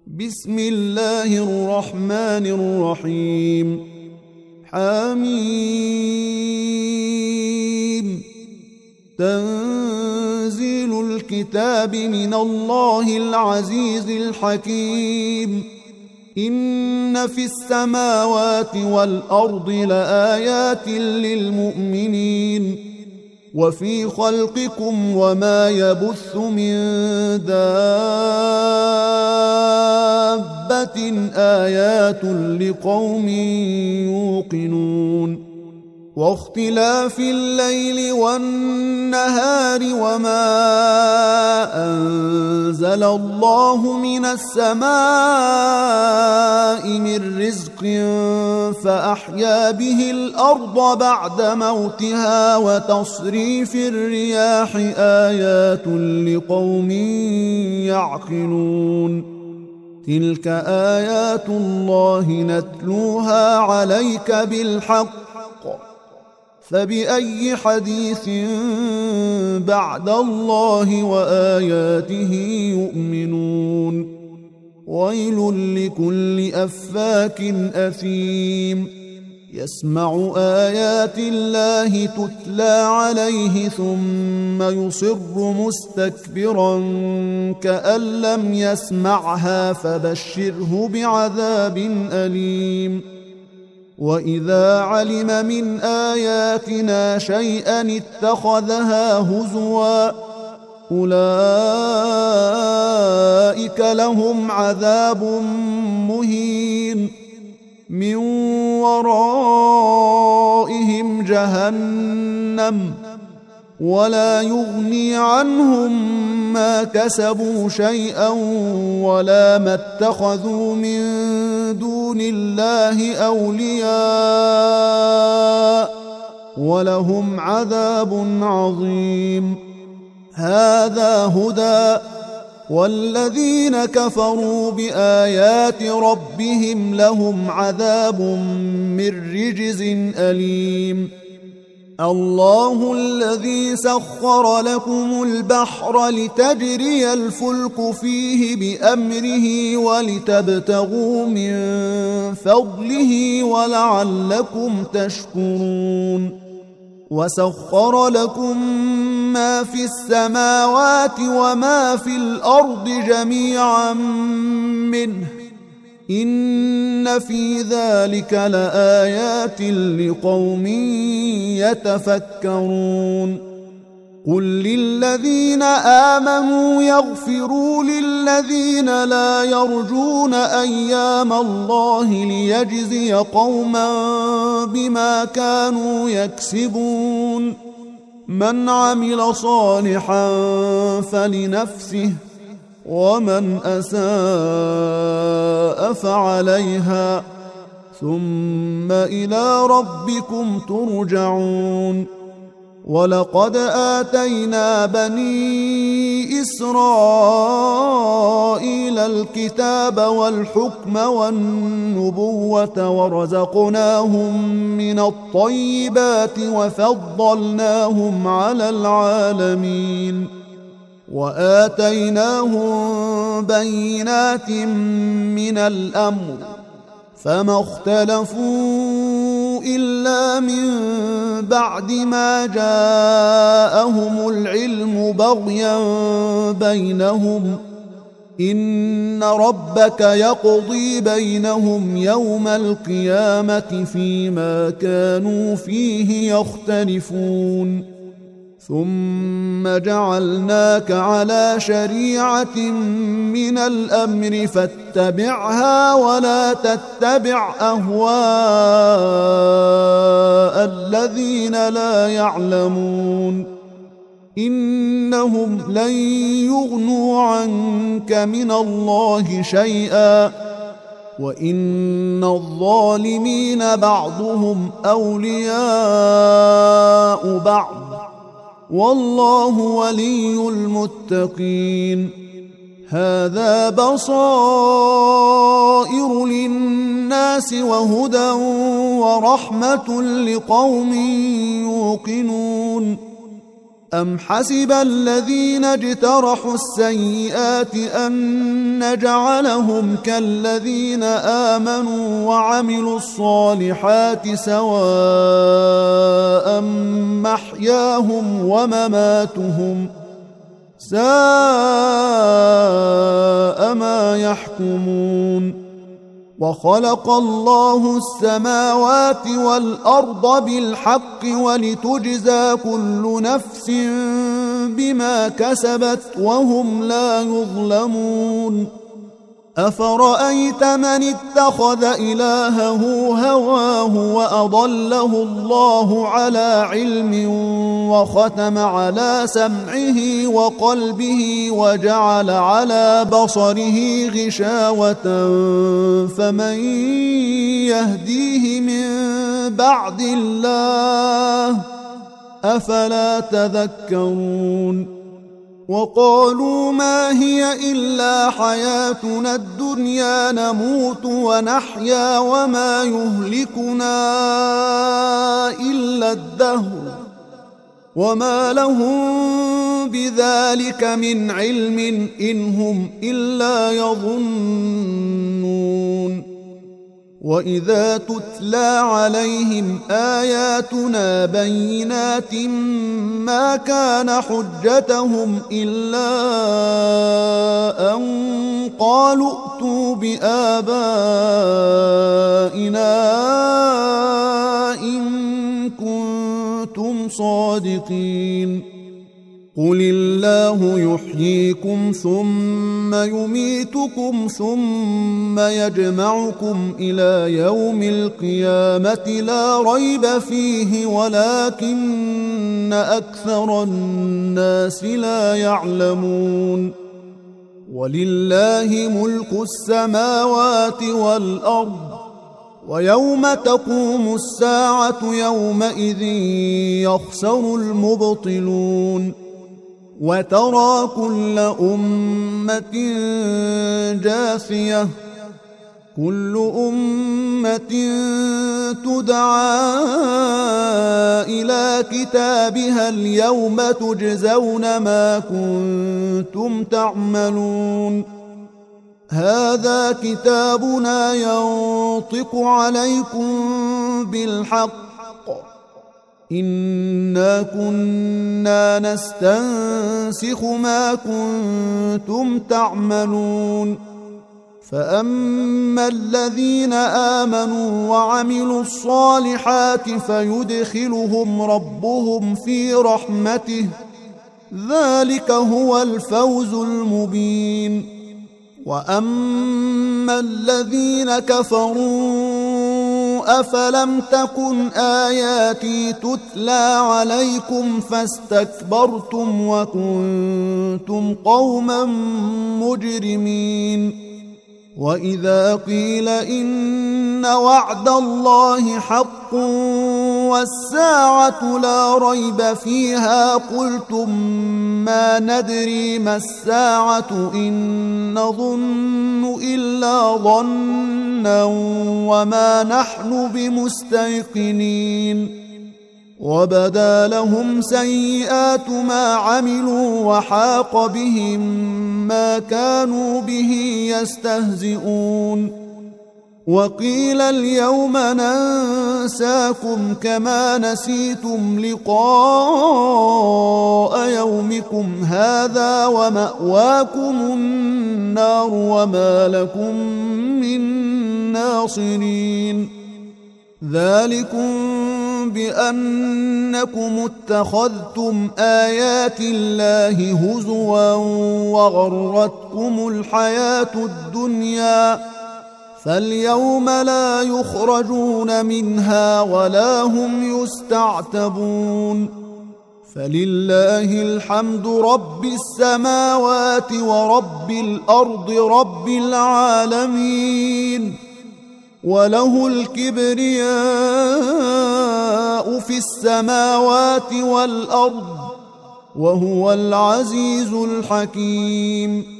بسم الله الرحمن الرحيم. حميم. تنزيل الكتاب من الله العزيز الحكيم. إن في السماوات والأرض لآيات للمؤمنين وفي خلقكم وما يبث من دابة آيات لقوم يوقنون. واختلاف الليل والنهار وما أنزل الله من السماء من رزق فأحيا به الأرض بعد موتها وتصريف الرياح آيات لقوم يعقلون. تلك آيات الله نتلوها عليك بالحق فبأي حديث بعد الله وآياته يؤمنون. ويل لكل أفاك أثيم يسمع آيات الله تتلى عليه ثم يصر مستكبرا كأن لم يسمعها فبشره بعذاب أليم. وإذا علم من آياتنا شيئا اتخذها هزوا أولئك لهم عذاب مهين من ورائهم جهنم ولا يغني عنهم ما كسبوا شيئا ولا ما اتخذوا من دون الله أولياء ولهم عذاب عظيم. هذا هدى والذين كفروا بآيات ربهم لهم عذاب من رجز أليم. الله الذي سخر لكم البحر لتجري الفلك فيه بأمره ولتبتغوا من فضله ولعلكم تشكرون. وسخر لكم ما في السماوات وما في الأرض جميعا منه إن في ذلك لآيات لقوم يتفكرون. قل للذين آمنوا يغفروا للذين لا يرجون أيام الله ليجزي قوما بما كانوا يكسبون. من عمل صالحا فلنفسه ومن أساء فعليها ثم إلى ربكم ترجعون. ولقد آتينا بني إسرائيل الكتاب والحكم والنبوة ورزقناهم من الطيبات وفضلناهم على العالمين وآتيناهم بينات من الأمر فما اختلفوا إلا من بعد ما جاءهم العلم بغيا بينهم إن ربك يقضي بينهم يوم القيامة فيما كانوا فيه يختلفون. ثم جعلناك على شريعة من الأمر فاتبعها ولا تتبع أهواء الذين لا يعلمون إنهم لن يغنوا عنك من الله شيئا وإن الظالمين بعضهم أولياء بعض والله ولي المتقين. هذا بصائر للناس وهدى ورحمة لقوم يوقنون. أم حسب الذين اجترحوا السيئات أن نجعلهم كالذين آمنوا وعملوا الصالحات سواء محياهم ومماتهم ساء ما يحكمون وخلق الله السماوات والأرض بالحق ولتجزى كل نفس بما كسبت وهم لا يظلمون أفرأيت من اتخذ إلهه هواه وأضله الله على علم وختم على سمعه وقلبه وجعل على بصره غشاوة فمن يهديه من بعد الله أفلا تذكرون وقالوا ما هي إلا حياتنا الدنيا نموت ونحيا وما يهلكنا إلا الدهر وما لهم بذلك من علم إن هم إلا يظنون وإذا تتلى عليهم آياتنا بينات ما كان حجتهم إلا أن قالوا ائتوا بآبائنا إن كنتم صادقين قل الله يحييكم ثم يميتكم ثم يجمعكم إلى يوم القيامة لا ريب فيه ولكن أكثر الناس لا يعلمون ولله ملك السماوات والأرض ويوم تقوم الساعة يومئذ يخسر المبطلون وترى كل أمة جاثية كل أمة تدعى إلى كتابها اليوم تجزون ما كنتم تعملون هذا كتابنا ينطق عليكم بالحق إنا كنا نستنسخ ما كنتم تعملون فأما الذين آمنوا وعملوا الصالحات فيدخلهم ربهم في رحمته ذلك هو الفوز المبين وأما الذين كفروا أفلم تكن آياتي تتلى عليكم فاستكبرتم وكنتم قوما مجرمين وإذا قيل إن وعد الله حق والساعة لا ريب فيها قلتم ما ندري ما الساعة إن نظن إلا ظنا وما نحن بمستيقنين وبدا لهم سيئات ما عملوا وحاق بهم ما كانوا به يستهزئون وقيل اليوم ننساكم كما نسيتم لقاء يومكم هذا ومأواكم النار وما لكم من ناصرين ذلكم بأنكم اتخذتم آيات الله هزوا وغرتكم الحياة الدنيا فاليوم لا يخرجون منها ولا هم يستعتبون فلله الحمد رب السماوات ورب الأرض رب العالمين وله الكبرياء في السماوات والأرض وهو العزيز الحكيم